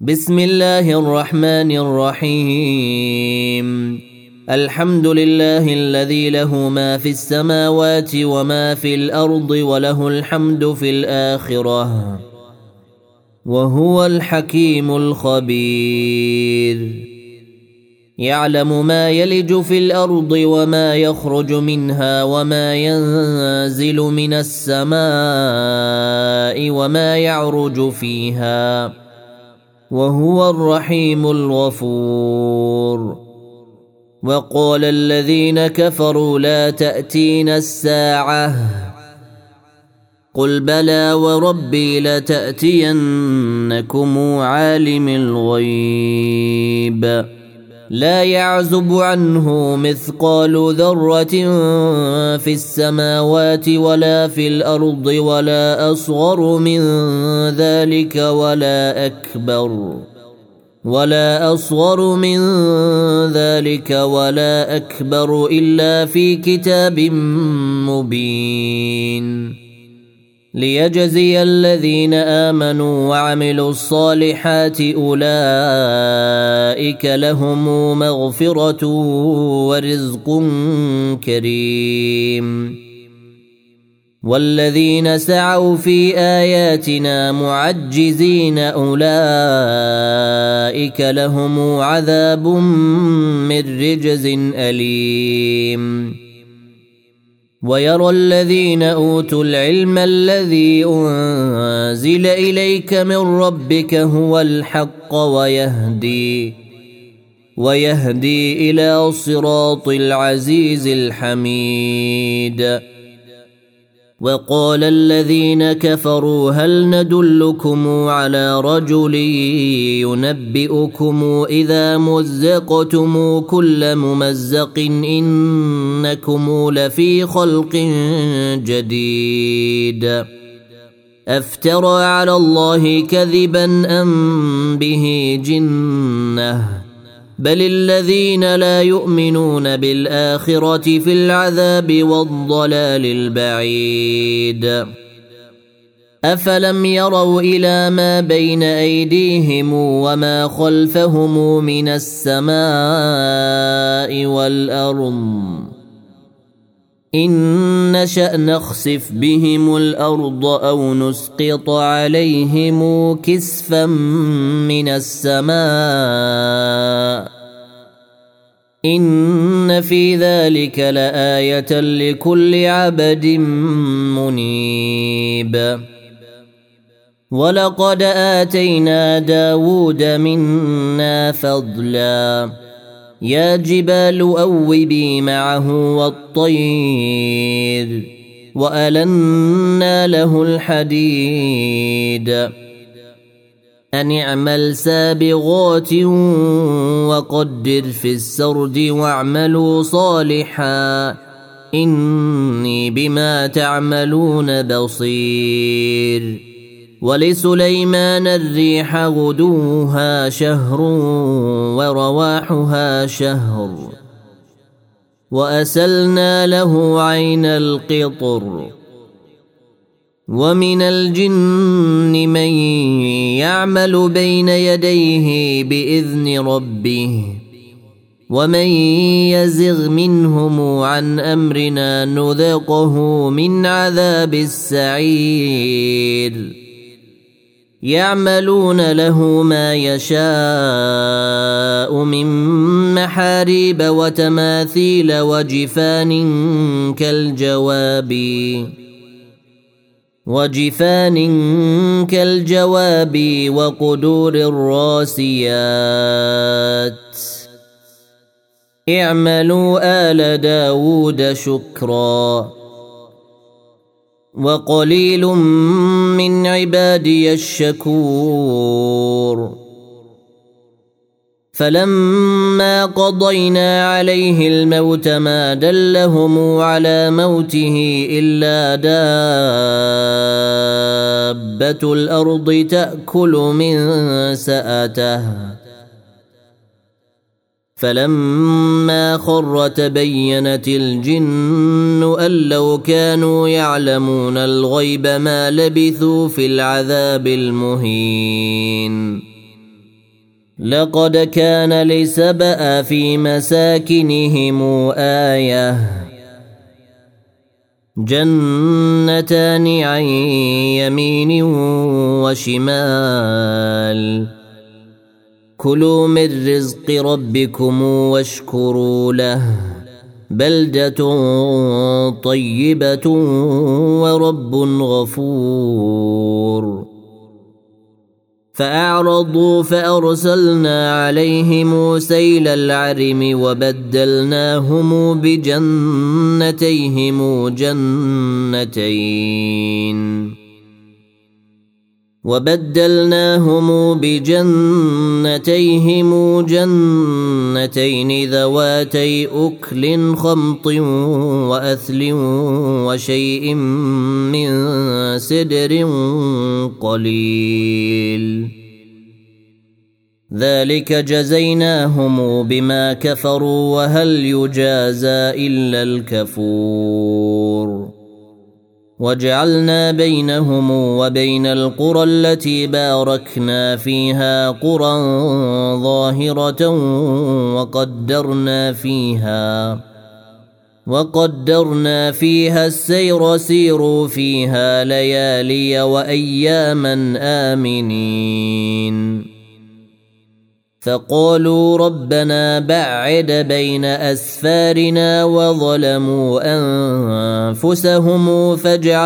بسم الله الرحمن الرحيم. الحمد لله الذي له ما في السماوات وما في الأرض وله الحمد في الآخرة وهو الحكيم الخبير. يعلم ما يلج في الأرض وما يخرج منها وما ينزل من السماء وما يعرج فيها وهو الرحيم الغفور. وقال الذين كفروا لا تأتينا الساعة قل بلى وربي لتأتينكم عالم الغيب لا يعزب عنه مثقال ذرة في السماوات ولا في الأرض ولا أصغر من ذلك ولا أكبر إلا في كتاب مبين ليجزي الذين آمنوا وعملوا الصالحات أولئك لهم مغفرة ورزق كريم. والذين سعوا في آياتنا معجزين أولئك لهم عذاب من رجز أليم. ويرى الذين أوتوا العلم الذي أنزل إليك من ربك هو الحق ويهدي إلى صراط العزيز الحميد. وقال الذين كفروا هل ندلكم على رجل ينبئكم إذا مزقتم كل ممزق إنكم لفي خلق جديد أفترى على الله كذبا أم به جنة بل الذين لا يؤمنون بالآخرة في العذاب والضلال البعيد. أفلم يروا إلى ما بين أيديهم وما خلفهم من السماء والأرض إن نشأ نخسف بهم الأرض أو نسقط عليهم كسفا من السماء إن في ذلك لآية لكل عبد منيب. ولقد آتينا داود منا فضلا يا جبال أوبي معه والطير وألنا له الحديد أن اعمل سابغات وقدر في السرد واعملوا صالحا إني بما تعملون بصير. ولسليمان الريح غدوها شهر ورواحها شهر وأسلنا له عين القطر. ومن الجن من يعمل بين يديه بإذن ربه ومن يزغ منهم عن أمرنا نذقه من عذاب السعير. يعملون له ما يشاء من محاريب وتماثيل وجفان كالجواب وقدور الراسيات. اعملوا آل داود شكرا وقليل من عبادي الشكور. فلما قضينا عليه الموت ما دلهم على موته إلا دابة الأرض تأكل من سأته فلما خر تبينت الجن أن لو كانوا يعلمون الغيب ما لبثوا في العذاب المهين لقد كان لسبأ في مساكنهم آية جنتان عن يمين وشمال كلوا من رزق ربكم واشكروا له بلدة طيبة ورب غفور فأعرضوا فأرسلنا عليهم سيل العرم وبدلناهم بجنتيهم جنتين ذواتي أكل خمط وأثل وشيء من سدر قليل ذلك جزيناهم بما كفروا وهل يجازى إلا الكفور وجعلنا بينهم وبين القرى التي باركنا فيها قرى ظاهرة وقدرنا فيها السير سيروا فيها ليالي وأياما آمنين فقالوا ربنا بعد بين أسفارنا وظلموا أنفسهم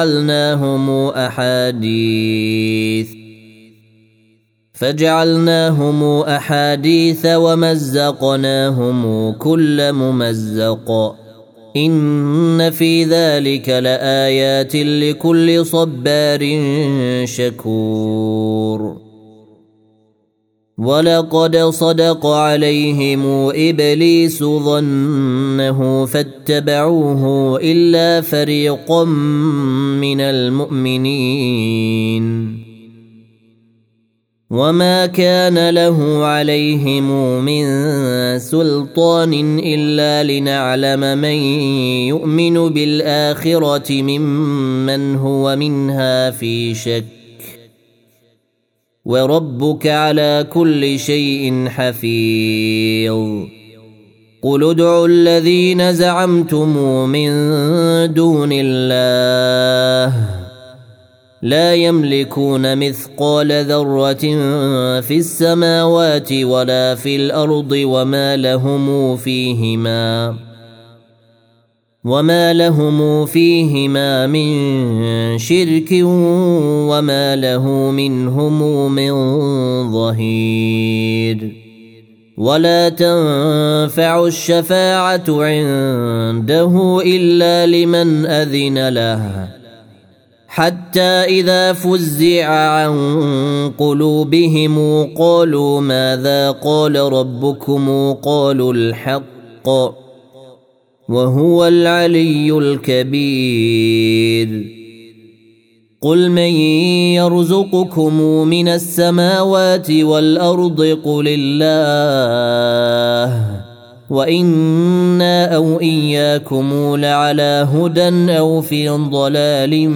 فجعلناهم أحاديث ومزقناهم كل ممزق إن في ذلك لآيات لكل صبار شكور ولقد صدق عليهم إبليس ظنه فاتبعوه إلا فريقا من المؤمنين وما كان له عليهم من سلطان إلا لنعلم من يؤمن بالآخرة ممن هو منها في شك وربك على كل شيء حفيظ قل ادعوا الذين زعمتم من دون الله لا يملكون مثقال ذرة في السماوات ولا في الأرض وما لهم فيهما من شرك وما له منهم من ظهير ولا تنفع الشفاعة عنده إلا لمن أذن له حتى إذا فزع عن قلوبهم قالوا ماذا قال ربكم قالوا الحق وهو العلي الكبير قل من يرزقكم من السماوات والأرض قل الله وإنا أو إياكم لعلى هدى أو في ضلال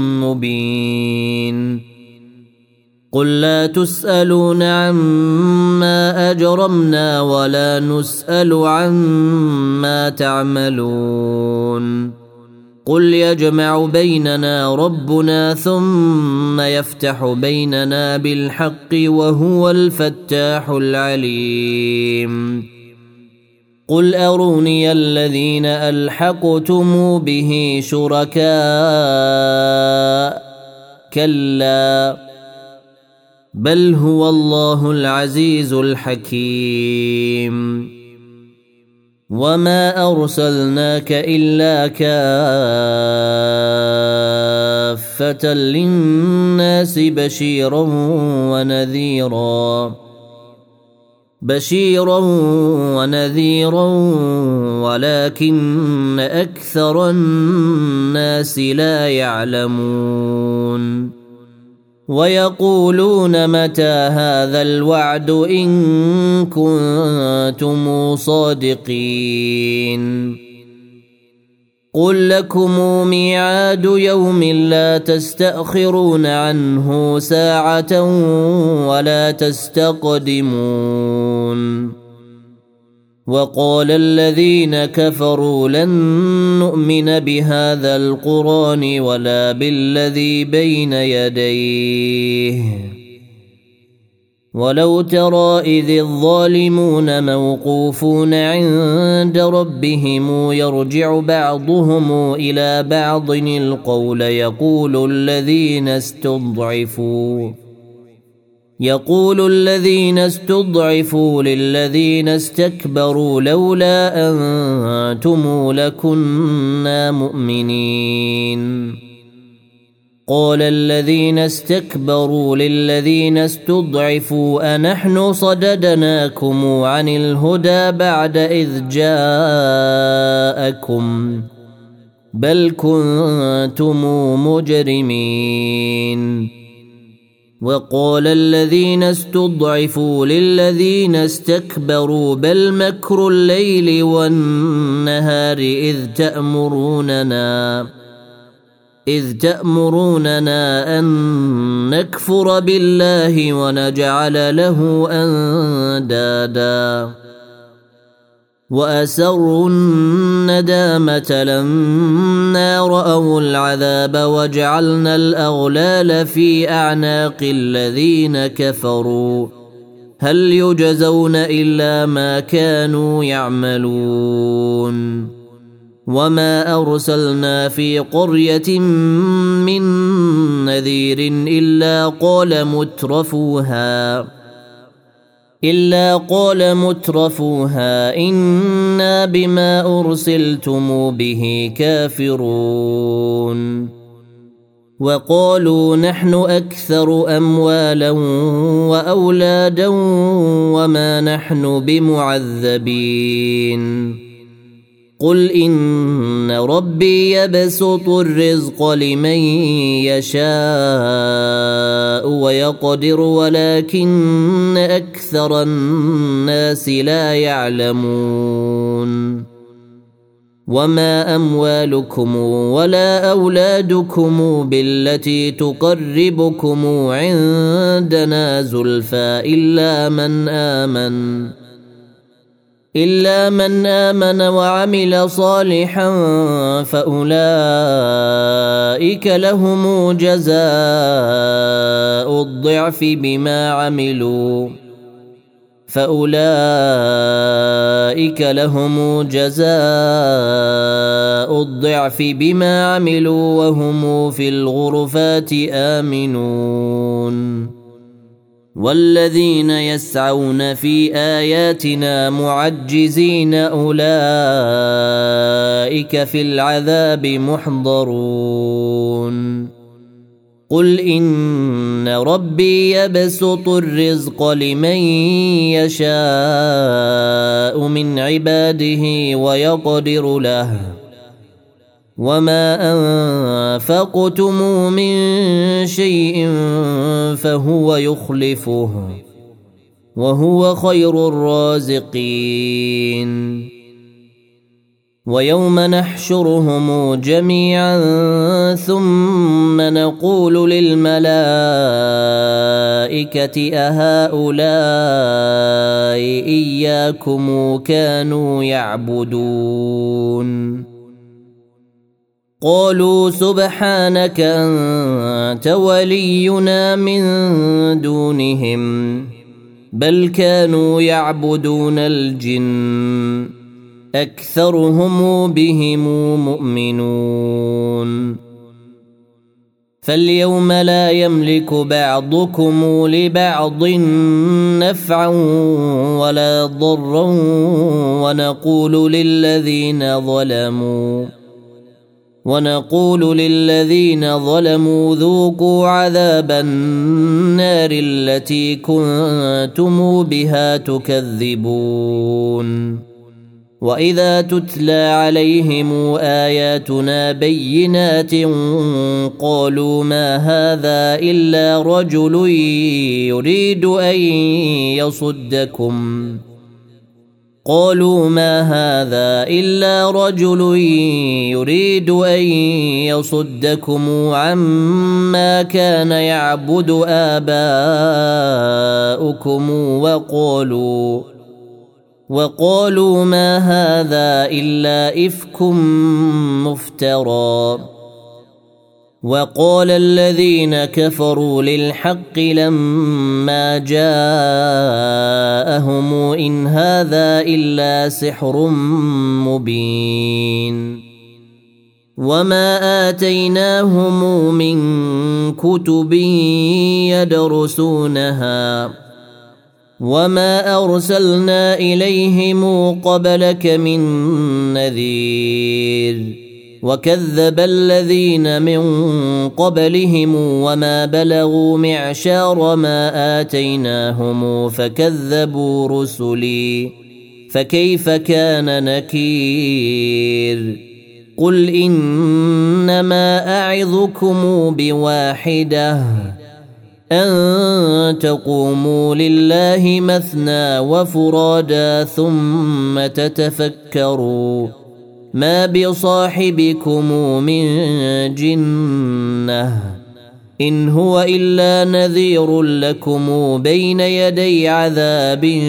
مبين قل لا تسألون عما أجرمنا ولا نسأل عما تعملون قل يجمع بيننا ربنا ثم يفتح بيننا بالحق وهو الفتاح العليم قل أروني الذين ألحقتم به شركاء كلا بل هو الله العزيز الحكيم وما أرسلناك إلا كافة للناس بشيرا ونذيرا ولكن أكثر الناس لا يعلمون ويقولون متى هذا الوعد إن كنتم صادقين قل لكم ميعاد يوم لا تستأخرون عنه ساعة ولا تستقدمون وقال الذين كفروا لن نؤمن بهذا القرآن ولا بالذي بين يديه ولو ترى إذ الظالمون موقوفون عند ربهم يرجع بعضهم إلى بعض القول يقول الذين استضعفوا للذين استكبروا لولا أنتم لكنا مؤمنين قال الذين استكبروا للذين استضعفوا أنحن صددناكم عن الهدى بعد إذ جاءكم بل كنتم مجرمين وقال الذين استضعفوا للذين استكبروا بل مكر الليل والنهار إذ تأمروننا أن نكفر بالله ونجعل له أندادا وأسروا الندامة لما رأوا العذاب وجعلنا الأغلال في أعناق الذين كفروا هل يجزون إلا ما كانوا يعملون وما أرسلنا في قرية من نذير إلا قال مترفوها إنا بما أرسلتم به كافرون وقالوا نحن أكثر أموالا وأولادا وما نحن بمعذبين قل إن ربي يبسط الرزق لمن يشاء ويقدر ولكن أكثر الناس لا يعلمون وما أموالكم ولا أولادكم بالتي تقربكم عندنا زلفى إلا من آمن وعمل صالحا فأولئك لهم جزاء الضعف بما عملوا وهم في الغرفات آمنون والذين يسعون في آياتنا معجزين أولئك في العذاب محضرون قل إن ربي يبسط الرزق لمن يشاء من عباده ويقدر له وما أنفقتم من شيء فهو يخلفه وهو خير الرازقين ويوم نحشرهم جميعا ثم نقول للملائكة أهؤلاء إياكم كانوا يعبدون قالوا سبحانك أنت ولينا من دونهم بل كانوا يعبدون الجن أكثرهم بهم مؤمنون فاليوم لا يملك بعضكم لبعض نفعا ولا ضرا ونقول للذين ظلموا ذوقوا عذاب النار التي كنتم بها تكذبون وإذا تتلى عليهم آياتنا بينات قالوا ما هذا إلا رجل يريد أن قالوا ما هذا إلا رجل يريد أن يصدكم عما كان يعبد آباؤكم وقالوا ما هذا إلا إفك مفترى. وقال الذين كفروا للحق لما جاءهم إن هذا إلا سحر مبين. وما آتيناهم من كتب يدرسونها وما أرسلنا إليهم قبلك من نذير. وكذب الذين من قبلهم وما بلغوا معشار ما آتيناهم فكذبوا رسلي فكيف كان نكير. قل إنما أعظكم بواحدة أن تقوموا لله مثنى وفرادا ثم تتفكروا ما بصاحبكم من جنة إن هو إلا نذير لكم بين يدي عذاب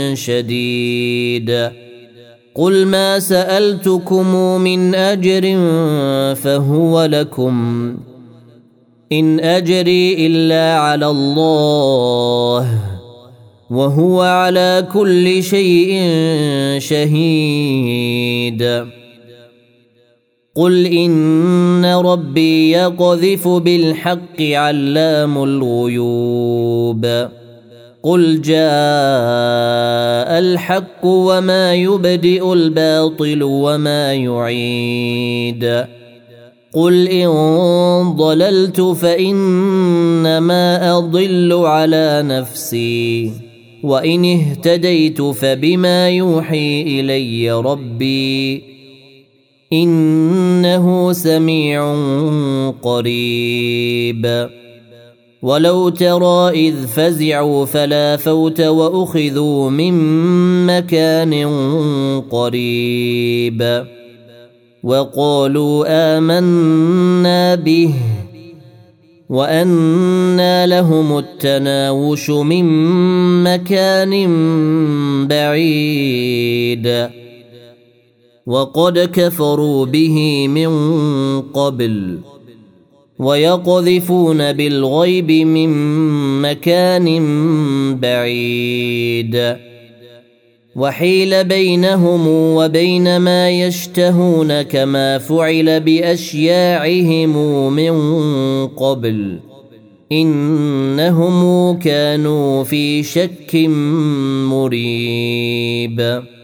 شديد. قل ما سألتكم من أجر فهو لكم إن أجري إلا على الله وهو على كل شيء شهيد. قل إن ربي يقذف بالحق علام الغيوب. قل جاء الحق وما يبدئ الباطل وما يعيد. قل إن ضللت فإنما أضل على نفسي وإن اهتديت فبما يوحي إلي ربي إنه سميع قريب. ولو ترى إذ فزعوا فلا فوت وأخذوا من مكان قريب وقالوا آمنا به وأنى لهم التناوش من مكان بعيد وقد كفروا به من قبل ويقذفون بالغيب من مكان بعيد وحيل بينهم وبين ما يشتهون كما فعل بأشياعهم من قبل إنهم كانوا في شك مريب.